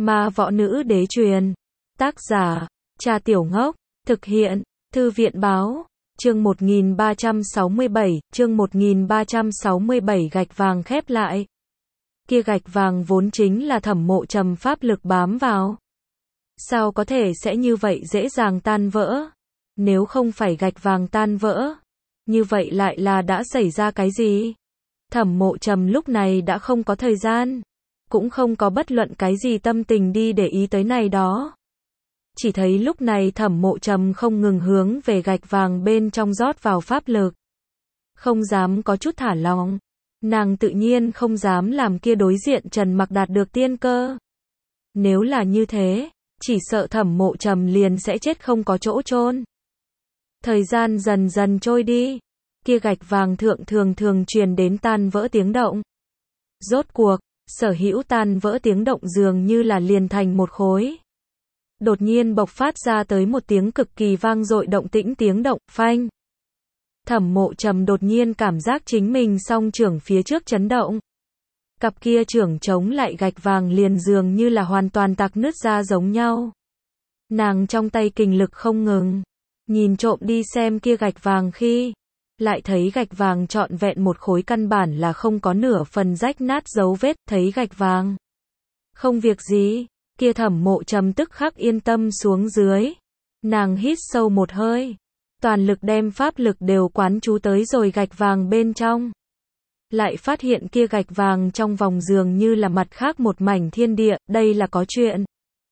Ma Võ Nữ Đế truyền. Tác giả, Cha Tiểu Ngốc. Thực hiện, Thư viện báo. Chương 1367, gạch vàng khép lại. Kia gạch vàng vốn chính là Thẩm Mộ Trầm pháp lực bám vào. Sao có thể sẽ như vậy dễ dàng tan vỡ? Nếu không phải gạch vàng tan vỡ, như vậy lại là đã xảy ra cái gì? Thẩm Mộ Trầm lúc này đã không có thời gian, cũng không có bất luận cái gì tâm tình đi để ý tới này đó. Chỉ thấy lúc này Thẩm Mộ Trầm không ngừng hướng về gạch vàng bên trong rót vào pháp lực. Không dám có chút thả lỏng. Nàng tự nhiên không dám làm kia đối diện Trần Mặc đạt được tiên cơ. Nếu là như thế, chỉ sợ Thẩm Mộ Trầm liền sẽ chết không có chỗ chôn. Thời gian dần dần trôi đi, kia gạch vàng thượng thường truyền đến tan vỡ tiếng động. Rốt cuộc, sở hữu tan vỡ tiếng động dường như là liền thành một khối. Đột nhiên bộc phát ra tới một tiếng cực kỳ vang dội động tĩnh tiếng động, phanh. Thẩm Mộ Trầm đột nhiên cảm giác chính mình song trưởng phía trước chấn động. Cặp kia trưởng chống lại gạch vàng liền dường như là hoàn toàn tạc nứt ra giống nhau. Nàng trong tay kình lực không ngừng, nhìn trộm đi xem kia gạch vàng khi, lại thấy gạch vàng trọn vẹn một khối căn bản là không có nửa phần rách nát dấu vết, thấy gạch vàng. Không việc gì, kia Thẩm Mộ Trầm tức khắc yên tâm xuống dưới. Nàng hít sâu một hơi, toàn lực đem pháp lực đều quán chú tới rồi gạch vàng bên trong. Lại phát hiện kia gạch vàng trong vòng dường như là mặt khác một mảnh thiên địa, đây là có chuyện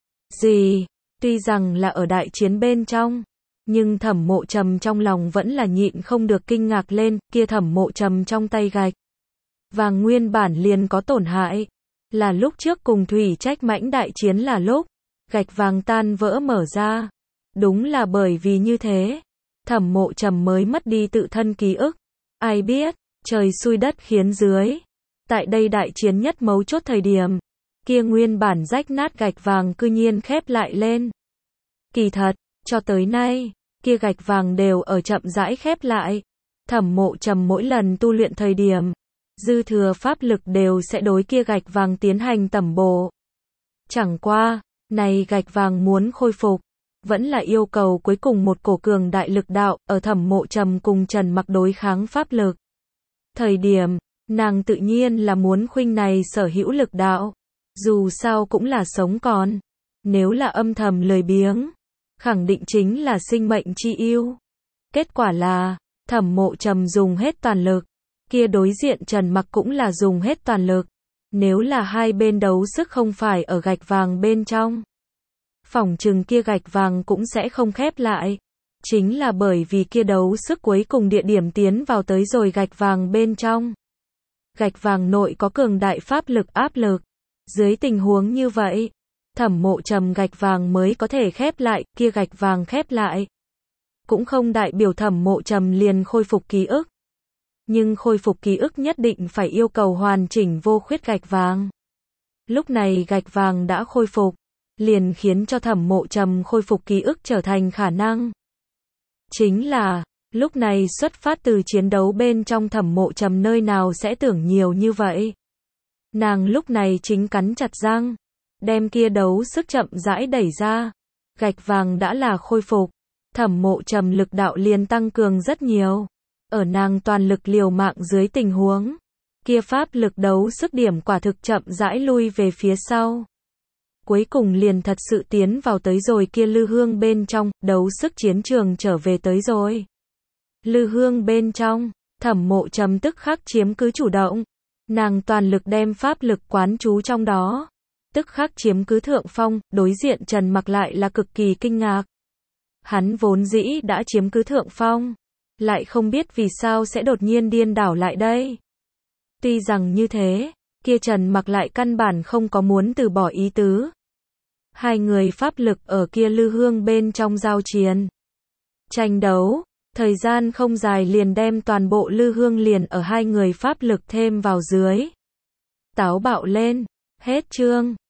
gì? Tuy rằng là ở đại chiến bên trong, nhưng Thẩm Mộ Trầm trong lòng vẫn là nhịn không được kinh ngạc lên, kia Thẩm Mộ Trầm trong tay gạch vàng nguyên bản liền có tổn hại, là lúc trước cùng Thủy Trách Mãnh đại chiến là lúc gạch vàng tan vỡ mở ra. Đúng là bởi vì như thế, Thẩm Mộ Trầm mới mất đi tự thân ký ức. Ai biết, trời xui đất khiến dưới, tại đây đại chiến nhất mấu chốt thời điểm, kia nguyên bản rách nát gạch vàng cư nhiên khép lại lên. Kỳ thật, cho tới nay, kia gạch vàng đều ở chậm rãi khép lại. Thẩm Mộ Trầm mỗi lần tu luyện thời điểm, dư thừa pháp lực đều sẽ đối kia gạch vàng tiến hành tẩm bổ. Chẳng qua, này gạch vàng muốn khôi phục, vẫn là yêu cầu cuối cùng một cổ cường đại lực đạo, ở Thẩm Mộ Trầm cùng Trần Mặc đối kháng pháp lực. Thời điểm, nàng tự nhiên là muốn khuynh này sở hữu lực đạo. Dù sao cũng là sống còn. Nếu là âm thầm lười biếng, khẳng định chính là sinh mệnh chi yêu. Kết quả là, Thẩm Mộ Trầm dùng hết toàn lực. Kia đối diện Trần Mặc cũng là dùng hết toàn lực. Nếu là hai bên đấu sức không phải ở gạch vàng bên trong, phỏng chừng kia gạch vàng cũng sẽ không khép lại. Chính là bởi vì kia đấu sức cuối cùng địa điểm tiến vào tới rồi gạch vàng bên trong. Gạch vàng nội có cường đại pháp lực áp lực. Dưới tình huống như vậy, Thẩm Mộ Trầm gạch vàng mới có thể khép lại, kia gạch vàng khép lại. Cũng không đại biểu Thẩm Mộ Trầm liền khôi phục ký ức. Nhưng khôi phục ký ức nhất định phải yêu cầu hoàn chỉnh vô khuyết gạch vàng. Lúc này gạch vàng đã khôi phục, liền khiến cho Thẩm Mộ Trầm khôi phục ký ức trở thành khả năng. Chính là, lúc này xuất phát từ chiến đấu bên trong Thẩm Mộ Trầm nơi nào sẽ tưởng nhiều như vậy. Nàng lúc này chính cắn chặt răng, đem kia đấu sức chậm rãi đẩy ra. Gạch vàng đã là khôi phục, Thẩm Mộ Trầm lực đạo liền tăng cường rất nhiều. Ở nàng toàn lực liều mạng dưới tình huống, kia pháp lực đấu sức điểm quả thực chậm rãi lui về phía sau. Cuối cùng liền thật sự tiến vào tới rồi kia lư hương bên trong, đấu sức chiến trường trở về tới rồi. Lư hương bên trong, Thẩm Mộ Trầm tức khắc chiếm cứ chủ động. Nàng toàn lực đem pháp lực quán chú trong đó. Tức khắc chiếm cứ thượng phong, đối diện Trần Mặc lại là cực kỳ kinh ngạc. Hắn vốn dĩ đã chiếm cứ thượng phong, lại không biết vì sao sẽ đột nhiên điên đảo lại đây. Tuy rằng như thế, kia Trần Mặc lại căn bản không có muốn từ bỏ ý tứ. Hai người pháp lực ở kia lư hương bên trong giao chiến. Tranh đấu, thời gian không dài liền đem toàn bộ lư hương liền ở hai người pháp lực thêm vào dưới. Táo bạo lên, hết chương.